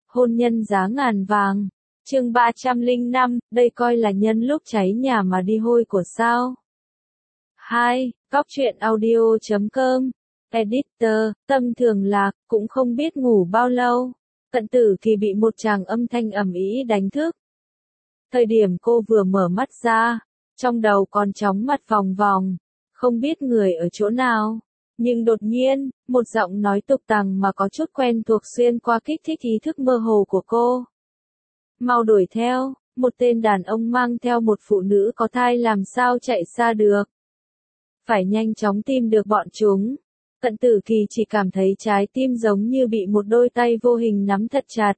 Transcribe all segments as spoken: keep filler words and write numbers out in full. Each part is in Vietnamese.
Hôn nhân giá ngàn vàng. Chương ba trăm lẻ năm, đây coi là nhân lúc cháy nhà mà đi hôi của sao? hai. Góc truyện audio chấm com. Editor, Tâm Thường Lạc, cũng không biết ngủ bao lâu. Cận Tử Kỳ bị một tràng âm thanh ầm ĩ đánh thức. Thời điểm cô vừa mở mắt ra, trong đầu còn chóng mặt vòng vòng, không biết người ở chỗ nào. Nhưng đột nhiên, một giọng nói tục tằng mà có chút quen thuộc xuyên qua kích thích ý thức mơ hồ của cô. Mau đuổi theo, một tên đàn ông mang theo một phụ nữ có thai làm sao chạy xa được. Phải nhanh chóng tìm được bọn chúng. Cận Tử Kỳ chỉ cảm thấy trái tim giống như bị một đôi tay vô hình nắm thật chặt.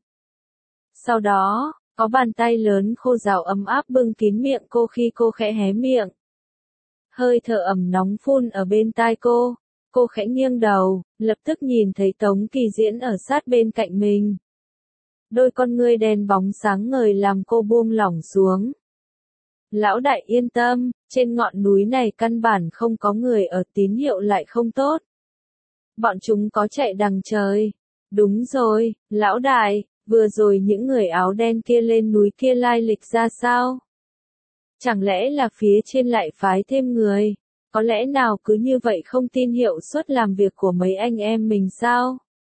Sau đó, có bàn tay lớn khô ráo ấm áp bưng kín miệng cô khi cô khẽ hé miệng. Hơi thở ẩm nóng phun ở bên tai cô. Cô khẽ nghiêng đầu, lập tức nhìn thấy Tống Kỳ Diễn ở sát bên cạnh mình. Đôi con ngươi đen bóng sáng ngời làm cô buông lỏng xuống. Lão đại yên tâm, trên ngọn núi này căn bản không có người ở, tín hiệu lại không tốt. Bọn chúng có chạy đằng trời. Đúng rồi, lão đại, vừa rồi những người áo đen kia lên núi kia lai lịch ra sao? Chẳng lẽ là phía trên lại phái thêm người? Có lẽ nào cứ như vậy không tin hiệu suất làm việc của mấy anh em mình sao?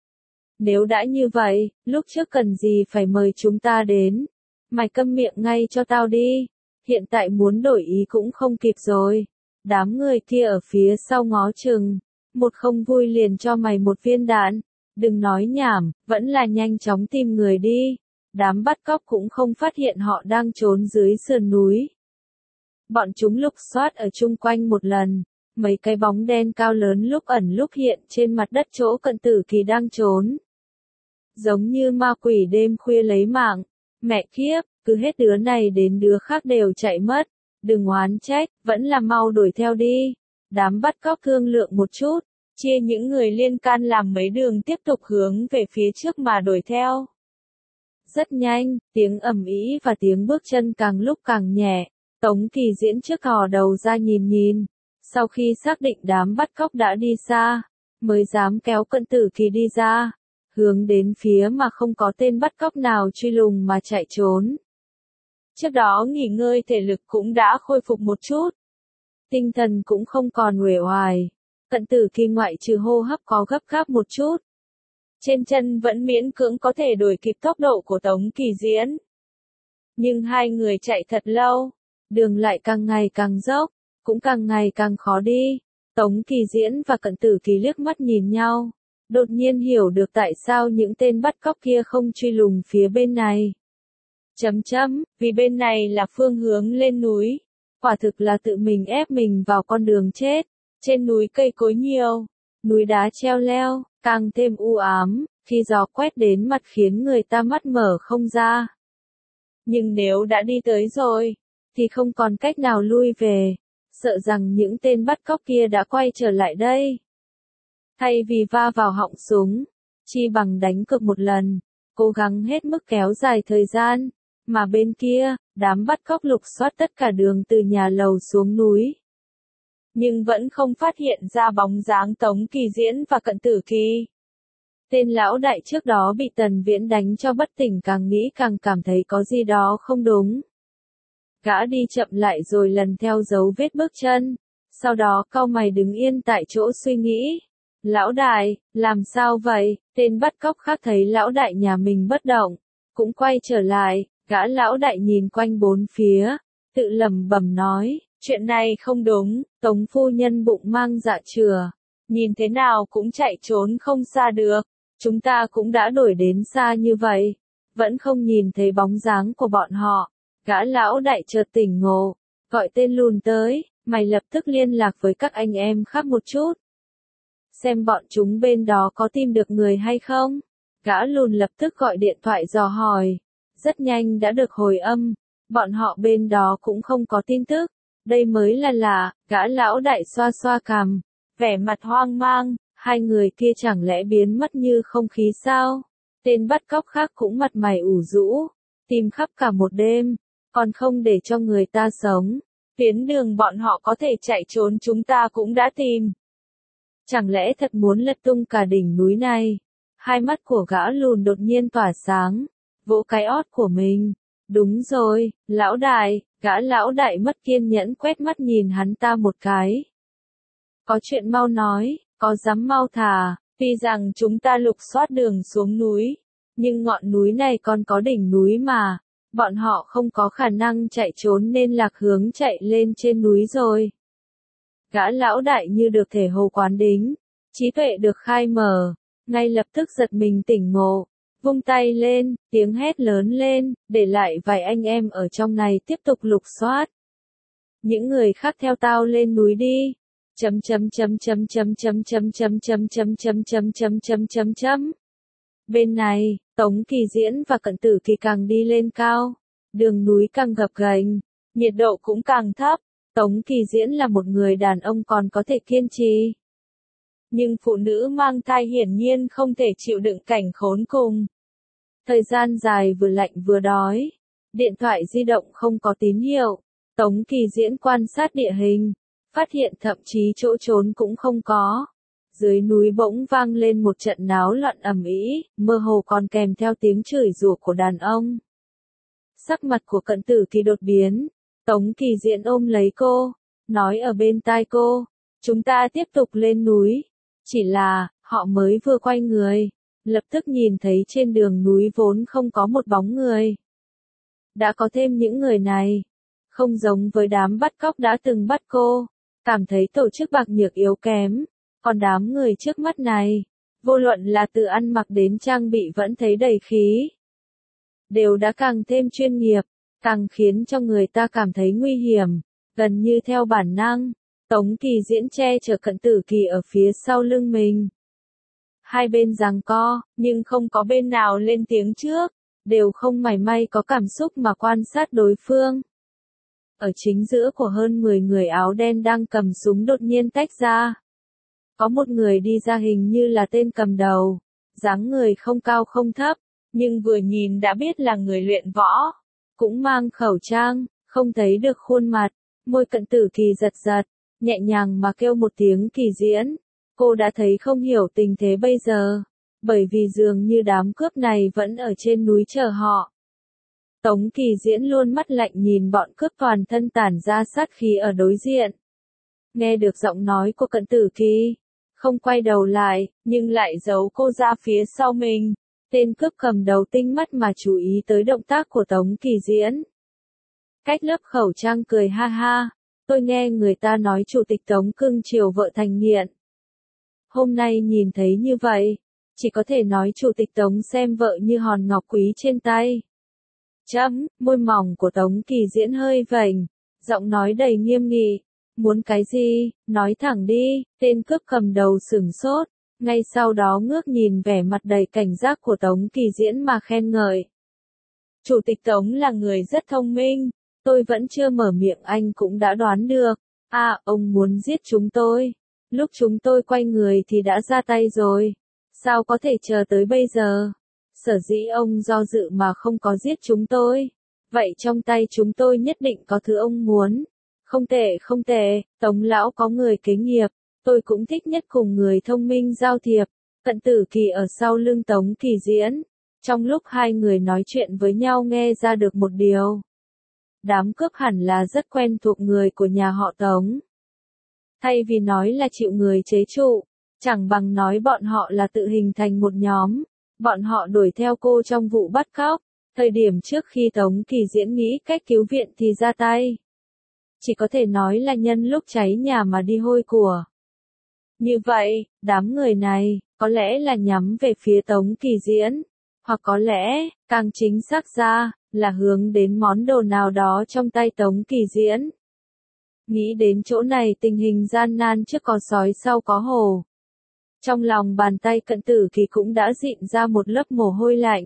Nếu đã như vậy, lúc trước cần gì phải mời chúng ta đến? Mày câm miệng ngay cho tao đi. Hiện tại muốn đổi ý cũng không kịp rồi. Đám người kia ở phía sau ngó chừng. Một không vui liền cho mày một viên đạn. Đừng nói nhảm, vẫn là nhanh chóng tìm người đi. Đám bắt cóc cũng không phát hiện họ đang trốn dưới sườn núi. Bọn chúng lục soát ở chung quanh một lần. Mấy cái bóng đen cao lớn lúc ẩn lúc hiện trên mặt đất chỗ Cận Tử Kỳ đang trốn. Giống như ma quỷ đêm khuya lấy mạng. Mẹ kiếp, cứ hết đứa này đến đứa khác đều chạy mất. Đừng oán trách, vẫn là mau đuổi theo đi. Đám bắt cóc thương lượng một chút, chia những người liên can làm mấy đường tiếp tục hướng về phía trước mà đuổi theo. Rất nhanh, tiếng ầm ĩ và tiếng bước chân càng lúc càng nhẹ. Tống Kỳ Diễn trước thò đầu ra nhìn nhìn. Sau khi xác định đám bắt cóc đã đi xa, mới dám kéo Cận Tử Kỳ đi ra. Hướng đến phía mà không có tên bắt cóc nào truy lùng mà chạy trốn. Trước đó nghỉ ngơi thể lực cũng đã khôi phục một chút. Tinh thần cũng không còn uể oải. Cận Tử Kỳ ngoại trừ hô hấp có gấp gáp một chút. Trên chân vẫn miễn cưỡng có thể đuổi kịp tốc độ của Tống Kỳ Diễn. Nhưng hai người chạy thật lâu. Đường lại càng ngày càng dốc, cũng càng ngày càng khó đi. Tống Kỳ Diễn và Cận Tử Kỳ liếc mắt nhìn nhau. Đột nhiên hiểu được tại sao những tên bắt cóc kia không truy lùng phía bên này. Chấm chấm, vì bên này là phương hướng lên núi. Quả thực là tự mình ép mình vào con đường chết. Trên núi cây cối nhiều, núi đá treo leo, càng thêm u ám, khi gió quét đến mặt khiến người ta mắt mở không ra. Nhưng nếu đã đi tới rồi, thì không còn cách nào lui về. Sợ rằng những tên bắt cóc kia đã quay trở lại đây. Thay vì va vào họng súng, chi bằng đánh cược một lần, cố gắng hết mức kéo dài thời gian. Mà bên kia, đám bắt cóc lục soát tất cả đường từ nhà lầu xuống núi. Nhưng vẫn không phát hiện ra bóng dáng Tống Kỳ Diễn và Cận Tử Kỳ. Tên lão đại trước đó bị Tần Viễn đánh cho bất tỉnh càng nghĩ càng cảm thấy có gì đó không đúng. Gã đi chậm lại rồi lần theo dấu vết bước chân. Sau đó cau mày đứng yên tại chỗ suy nghĩ. Lão đại, làm sao vậy? Tên bắt cóc khác thấy lão đại nhà mình bất động. Cũng quay trở lại, gã lão đại nhìn quanh bốn phía. Tự lẩm bẩm nói, chuyện này không đúng, Tống phu nhân bụng mang dạ chừa. Nhìn thế nào cũng chạy trốn không xa được. Chúng ta cũng đã đuổi đến xa như vậy. Vẫn không nhìn thấy bóng dáng của bọn họ. Gã lão đại chợt tỉnh ngộ, gọi tên Lùn tới, mày lập tức liên lạc với các anh em khác một chút. Xem bọn chúng bên đó có tìm được người hay không. Gã Lùn lập tức gọi điện thoại dò hỏi. Rất nhanh đã được hồi âm, bọn họ bên đó cũng không có tin tức. Đây mới là lạ, gã lão đại xoa xoa cằm, vẻ mặt hoang mang, hai người kia chẳng lẽ biến mất như không khí sao? Tên bắt cóc khác cũng mặt mày ủ rũ, tìm khắp cả một đêm. Còn không để cho người ta sống. Tuyến đường bọn họ có thể chạy trốn chúng ta cũng đã tìm. Chẳng lẽ thật muốn lật tung cả đỉnh núi này? Hai mắt của gã lùn đột nhiên tỏa sáng, vỗ cái ót của mình. Đúng rồi, lão đại, gã lão đại mất kiên nhẫn quét mắt nhìn hắn ta một cái. Có chuyện mau nói, có dám mau thả, tuy rằng chúng ta lục soát đường xuống núi, nhưng ngọn núi này còn có đỉnh núi mà, bọn họ không có khả năng chạy trốn nên lạc hướng chạy lên trên núi rồi. Gã lão đại như được thể hồ quán đính, trí tuệ được khai mở, ngay lập tức giật mình tỉnh ngộ, vung tay lên, tiếng hét lớn lên, để lại vài anh em ở trong này tiếp tục lục soát. Những người khác theo tao lên núi đi. Chấm chấm chấm chấm chấm chấm chấm chấm chấm chấm chấm chấm chấm chấm chấm chấm. Bên này, Tống Kỳ Diễn và Cận Tử Kỳ càng đi lên cao, đường núi càng gập ghềnh, nhiệt độ cũng càng thấp. Tống Kỳ Diễn là một người đàn ông còn có thể kiên trì. Nhưng phụ nữ mang thai hiển nhiên không thể chịu đựng cảnh khốn cùng. Thời gian dài vừa lạnh vừa đói, điện thoại di động không có tín hiệu, Tống Kỳ Diễn quan sát địa hình, phát hiện thậm chí chỗ trốn cũng không có. Dưới núi bỗng vang lên một trận náo loạn ầm ĩ, mơ hồ còn kèm theo tiếng chửi rủa của đàn ông. Sắc mặt của Cận Tử Kỳ đột biến, Tống Kỳ Diễn ôm lấy cô, nói ở bên tai cô, chúng ta tiếp tục lên núi. Chỉ là, họ mới vừa quay người, lập tức nhìn thấy trên đường núi vốn không có một bóng người. Đã có thêm những người này, không giống với đám bắt cóc đã từng bắt cô, cảm thấy tổ chức bạc nhược yếu kém, còn đám người trước mắt này, vô luận là từ ăn mặc đến trang bị vẫn thấy đầy khí. Đều đã càng thêm chuyên nghiệp, càng khiến cho người ta cảm thấy nguy hiểm, gần như theo bản năng. Tống Kỳ Diễn che chở Cận Tử Kỳ ở phía sau lưng mình. Hai bên giằng co, nhưng không có bên nào lên tiếng trước, đều không mảy may có cảm xúc mà quan sát đối phương. Ở chính giữa của hơn mười người áo đen đang cầm súng đột nhiên tách ra. Có một người đi ra hình như là tên cầm đầu, dáng người không cao không thấp, nhưng vừa nhìn đã biết là người luyện võ, cũng mang khẩu trang, không thấy được khuôn mặt, môi Cận Tử Kỳ giật giật, nhẹ nhàng mà kêu một tiếng Kỳ Diễn. Cô đã thấy không hiểu tình thế bây giờ, bởi vì dường như đám cướp này vẫn ở trên núi chờ họ. Tống Kỳ Diễn luôn mắt lạnh nhìn bọn cướp toàn thân tản ra sát khí ở đối diện. Nghe được giọng nói của Cận Tử Kỳ, không quay đầu lại, nhưng lại giấu cô ra phía sau mình. Tên cướp cầm đầu tinh mắt mà chú ý tới động tác của Tống Kỳ Diễn. Cách lớp khẩu trang cười ha ha, tôi nghe người ta nói chủ tịch Tống cưng chiều vợ thành nghiện. Hôm nay nhìn thấy như vậy, chỉ có thể nói chủ tịch Tống xem vợ như hòn ngọc quý trên tay. Chấm, môi mỏng của Tống Kỳ Diễn hơi vểnh, giọng nói đầy nghiêm nghị. Muốn cái gì, nói thẳng đi, tên cướp cầm đầu sửng sốt, ngay sau đó ngước nhìn vẻ mặt đầy cảnh giác của Tống Kỳ Diễn mà khen ngợi. Chủ tịch Tống là người rất thông minh, tôi vẫn chưa mở miệng anh cũng đã đoán được. À, ông muốn giết chúng tôi. Lúc chúng tôi quay người thì đã ra tay rồi. Sao có thể chờ tới bây giờ? Sở dĩ ông do dự mà không có giết chúng tôi. Vậy trong tay chúng tôi nhất định có thứ ông muốn. Không tệ không tệ, Tống lão có người kế nghiệp. Tôi cũng thích nhất cùng người thông minh giao thiệp. Cận Tử Kỳ ở sau lưng Tống Kỳ Diễn. Trong lúc hai người nói chuyện với nhau nghe ra được một điều. Đám cướp hẳn là rất quen thuộc người của nhà họ Tống. Thay vì nói là chịu người chế trụ, chẳng bằng nói bọn họ là tự hình thành một nhóm. Bọn họ đuổi theo cô trong vụ bắt cóc. Thời điểm trước khi Tống Kỳ Diễn nghĩ cách cứu viện thì ra tay. Chỉ có thể nói là nhân lúc cháy nhà mà đi hôi của. Như vậy, đám người này, có lẽ là nhắm về phía Tống Kỳ Diễn. Hoặc có lẽ, càng chính xác ra, là hướng đến món đồ nào đó trong tay Tống Kỳ Diễn. Nghĩ đến chỗ này tình hình gian nan trước có sói sau có hổ. Trong lòng bàn tay Cận Tử Kỳ cũng đã dịn ra một lớp mồ hôi lạnh.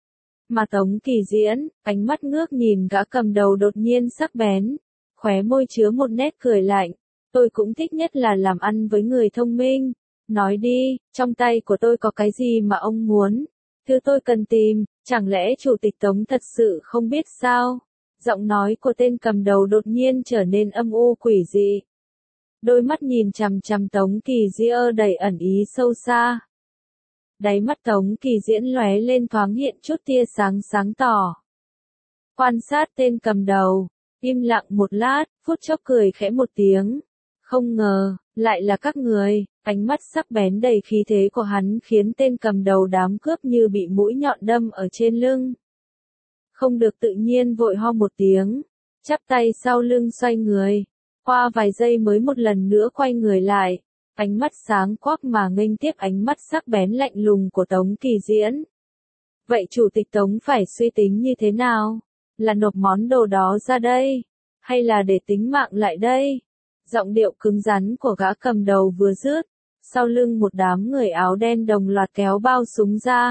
Mà Tống Kỳ Diễn, ánh mắt ngước nhìn gã cầm đầu đột nhiên sắc bén, khóe môi chứa một nét cười lạnh. Tôi cũng thích nhất là làm ăn với người thông minh. Nói đi, trong tay của tôi có cái gì mà ông muốn? Thứ tôi cần tìm, chẳng lẽ chủ tịch Tống thật sự không biết sao? Giọng nói của tên cầm đầu đột nhiên trở nên âm u quỷ dị. Đôi mắt nhìn chằm chằm Tống Kỳ Diễn đầy ẩn ý sâu xa. Đáy mắt Tống Kỳ Diễn lóe lên thoáng hiện chút tia sáng sáng tỏ. Quan sát tên cầm đầu, im lặng một lát, phút chốc cười khẽ một tiếng. Không ngờ, lại là các người, ánh mắt sắc bén đầy khí thế của hắn khiến tên cầm đầu đám cướp như bị mũi nhọn đâm ở trên lưng. Không được tự nhiên vội ho một tiếng, chắp tay sau lưng xoay người, qua vài giây mới một lần nữa quay người lại, ánh mắt sáng quắc mà nghênh tiếp ánh mắt sắc bén lạnh lùng của Tống Kỳ Diễn. Vậy chủ tịch Tống phải suy tính như thế nào? Là nộp món đồ đó ra đây? Hay là để tính mạng lại đây? Giọng điệu cứng rắn của gã cầm đầu vừa dứt, sau lưng một đám người áo đen đồng loạt kéo bao súng ra.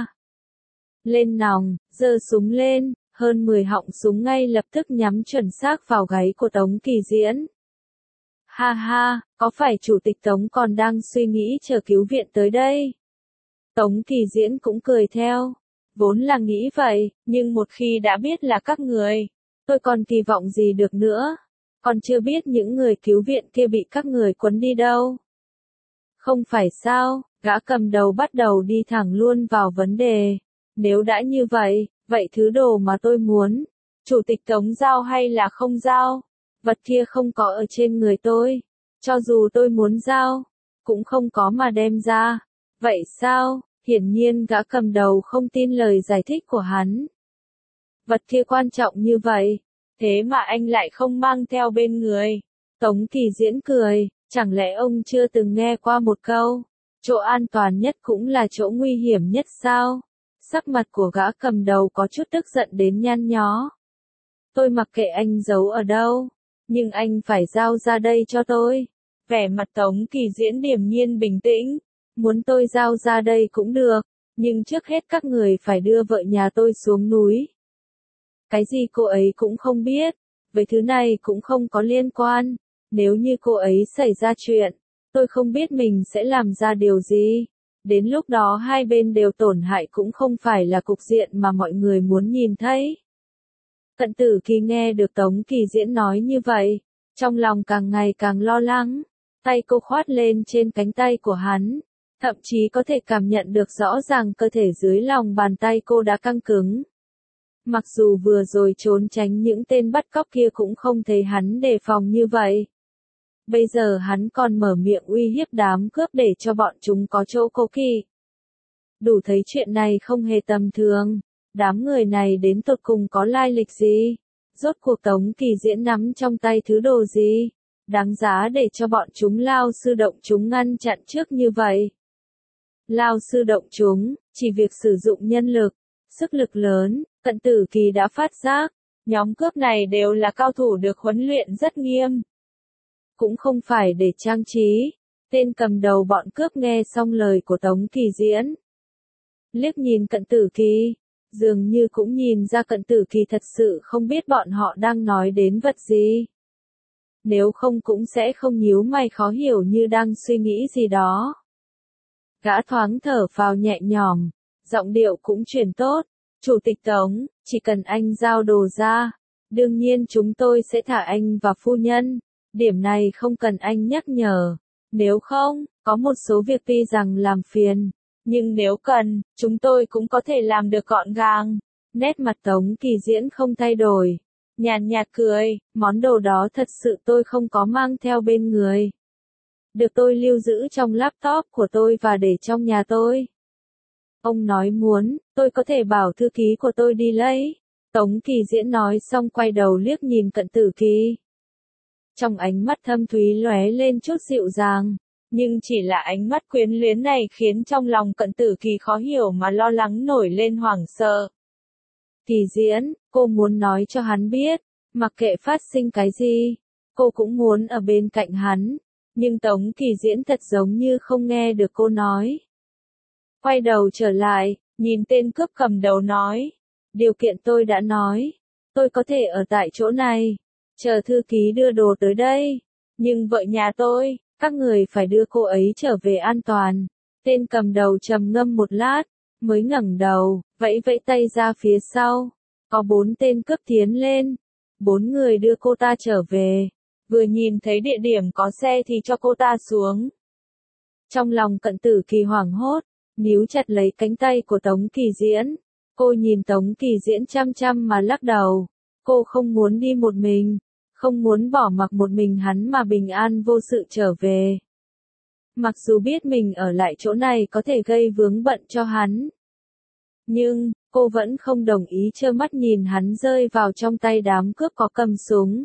Lên nòng, giơ súng lên, hơn mười họng súng ngay lập tức nhắm chuẩn xác vào gáy của Tống Kỳ Diễn. Ha ha, có phải chủ tịch Tống còn đang suy nghĩ chờ cứu viện tới đây? Tống Kỳ Diễn cũng cười theo. Vốn là nghĩ vậy, nhưng một khi đã biết là các người, tôi còn kỳ vọng gì được nữa? Còn chưa biết những người cứu viện kia bị các người quấn đi đâu. Không phải sao, gã cầm đầu bắt đầu đi thẳng luôn vào vấn đề. Nếu đã như vậy, vậy thứ đồ mà tôi muốn, chủ tịch Tống giao hay là không giao? Vật kia không có ở trên người tôi. Cho dù tôi muốn giao, cũng không có mà đem ra. Vậy sao? Hiển nhiên gã cầm đầu không tin lời giải thích của hắn. Vật kia quan trọng như vậy, thế mà anh lại không mang theo bên người. Tống Kỳ Diễn cười, chẳng lẽ ông chưa từng nghe qua một câu, chỗ an toàn nhất cũng là chỗ nguy hiểm nhất sao? Sắc mặt của gã cầm đầu có chút tức giận đến nhăn nhó. Tôi mặc kệ anh giấu ở đâu, nhưng anh phải giao ra đây cho tôi. Vẻ mặt Tống Kỳ Diễn điềm nhiên bình tĩnh. Muốn tôi giao ra đây cũng được, nhưng trước hết các người phải đưa vợ nhà tôi xuống núi. Cái gì cô ấy cũng không biết, với thứ này cũng không có liên quan. Nếu như cô ấy xảy ra chuyện, tôi không biết mình sẽ làm ra điều gì. Đến lúc đó hai bên đều tổn hại cũng không phải là cục diện mà mọi người muốn nhìn thấy. Cận Tử Kỳ nghe được Tống Kỳ Diễn nói như vậy, trong lòng càng ngày càng lo lắng. Tay cô khoát lên trên cánh tay của hắn. Thậm chí có thể cảm nhận được rõ ràng cơ thể dưới lòng bàn tay cô đã căng cứng. Mặc dù vừa rồi trốn tránh những tên bắt cóc kia cũng không thấy hắn đề phòng như vậy. Bây giờ hắn còn mở miệng uy hiếp đám cướp để cho bọn chúng có chỗ cố kỵ. Đủ thấy chuyện này không hề tầm thường. Đám người này đến tột cùng có lai lịch gì? Rốt cuộc Tống Kỳ Diễn nắm trong tay thứ đồ gì? Đáng giá để cho bọn chúng lao sư động chúng ngăn chặn trước như vậy. Lao sư động chúng, chỉ việc sử dụng nhân lực, sức lực lớn, Cận Tử Kỳ đã phát giác, nhóm cướp này đều là cao thủ được huấn luyện rất nghiêm. Cũng không phải để trang trí, tên cầm đầu bọn cướp nghe xong lời của Tống Kỳ Diễn. Liếc nhìn Cận Tử Kỳ, dường như cũng nhìn ra Cận Tử Kỳ thật sự không biết bọn họ đang nói đến vật gì. Nếu không cũng sẽ không nhíu mày khó hiểu như đang suy nghĩ gì đó. Gã thoáng thở phào nhẹ nhõm, giọng điệu cũng chuyển tốt. Chủ tịch Tống, chỉ cần anh giao đồ ra, đương nhiên chúng tôi sẽ thả anh và phu nhân. Điểm này không cần anh nhắc nhở. Nếu không, có một số việc tuy rằng làm phiền, nhưng nếu cần, chúng tôi cũng có thể làm được gọn gàng. Nét mặt Tống Kỳ Diễn không thay đổi. Nhàn nhạt cười, món đồ đó thật sự tôi không có mang theo bên người. Được tôi lưu giữ trong laptop của tôi và để trong nhà tôi. Ông nói muốn, tôi có thể bảo thư ký của tôi đi lấy. Tống Kỳ Diễn nói xong quay đầu liếc nhìn Cận Tử Kỳ. Trong ánh mắt thâm thúy lóe lên chút dịu dàng, nhưng chỉ là ánh mắt quyến luyến này khiến trong lòng Cận Tử Kỳ khó hiểu mà lo lắng nổi lên hoảng sợ. Kỳ Diễn, cô muốn nói cho hắn biết, mặc kệ phát sinh cái gì, cô cũng muốn ở bên cạnh hắn. Nhưng Tống Kỳ Diễn thật giống như không nghe được cô nói. Quay đầu trở lại, nhìn tên cướp cầm đầu nói. Điều kiện tôi đã nói. Tôi có thể ở tại chỗ này, chờ thư ký đưa đồ tới đây. Nhưng vợ nhà tôi, các người phải đưa cô ấy trở về an toàn. Tên cầm đầu trầm ngâm một lát, mới ngẩng đầu, vẫy vẫy tay ra phía sau. Có bốn tên cướp tiến lên. Bốn người đưa cô ta trở về. Vừa nhìn thấy địa điểm có xe thì cho cô ta xuống. Trong lòng Cận Tử Kỳ hoảng hốt, níu chặt lấy cánh tay của Tống Kỳ Diễn. Cô nhìn Tống Kỳ Diễn chăm chăm mà lắc đầu. Cô không muốn đi một mình, không muốn bỏ mặc một mình hắn mà bình an vô sự trở về. Mặc dù biết mình ở lại chỗ này có thể gây vướng bận cho hắn, nhưng cô vẫn không đồng ý trơ mắt nhìn hắn rơi vào trong tay đám cướp có cầm súng.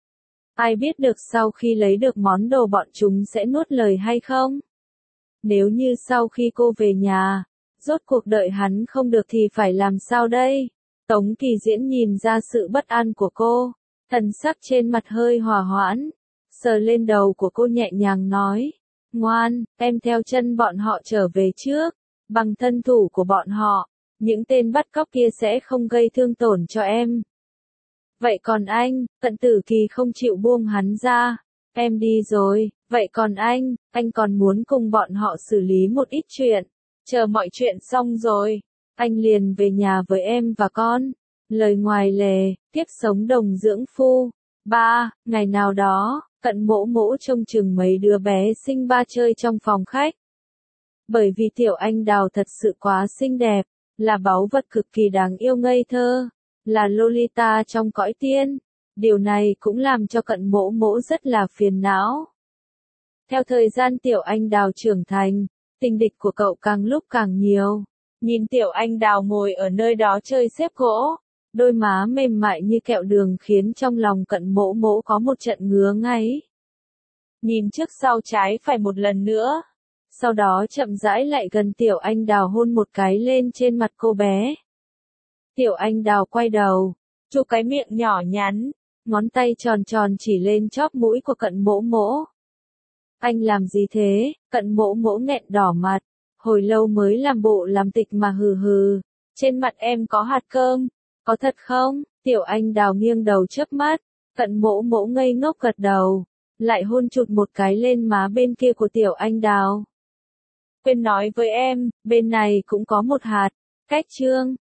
Ai biết được sau khi lấy được món đồ bọn chúng sẽ nuốt lời hay không? Nếu như sau khi cô về nhà, rốt cuộc đợi hắn không được thì phải làm sao đây? Tống Kỳ Diễn nhìn ra sự bất an của cô, thần sắc trên mặt hơi hòa hoãn, sờ lên đầu của cô nhẹ nhàng nói, ngoan, em theo chân bọn họ trở về trước, bằng thân thủ của bọn họ, những tên bắt cóc kia sẽ không gây thương tổn cho em. Vậy còn anh, Cận Tử Kỳ không chịu buông hắn ra, em đi rồi, vậy còn anh, anh còn muốn cùng bọn họ xử lý một ít chuyện, chờ mọi chuyện xong rồi, anh liền về nhà với em và con. Lời ngoài lề, tiếp sống đồng dưỡng phu. Ba, ngày nào đó, Cận Mỗ Mỗ trông chừng mấy đứa bé xinh ba chơi trong phòng khách. Bởi vì Tiểu Anh Đào thật sự quá xinh đẹp, là báu vật cực kỳ đáng yêu ngây thơ, là Lolita trong cõi tiên. Điều này cũng làm cho Cận Mỗ Mỗ rất là phiền não. Theo thời gian Tiểu Anh Đào trưởng thành, tình địch của cậu càng lúc càng nhiều. Nhìn Tiểu Anh Đào ngồi ở nơi đó chơi xếp gỗ, đôi má mềm mại như kẹo đường khiến trong lòng Cận Mỗ Mỗ có một trận ngứa ngáy. Nhìn trước sau trái phải một lần nữa, sau đó chậm rãi lại gần Tiểu Anh Đào hôn một cái lên trên mặt cô bé. Tiểu Anh Đào quay đầu, chu cái miệng nhỏ nhắn, ngón tay tròn tròn chỉ lên chóp mũi của Cận Mỗ Mỗ. Anh làm gì thế? Cận Mỗ Mỗ nghẹn đỏ mặt, hồi lâu mới làm bộ làm tịch mà hừ hừ, trên mặt em có hạt cơm, có thật không? Tiểu Anh Đào nghiêng đầu chớp mắt, Cận Mỗ Mỗ ngây ngốc gật đầu, lại hôn chụt một cái lên má bên kia của Tiểu Anh Đào. Quên nói với em, bên này cũng có một hạt, cách chương.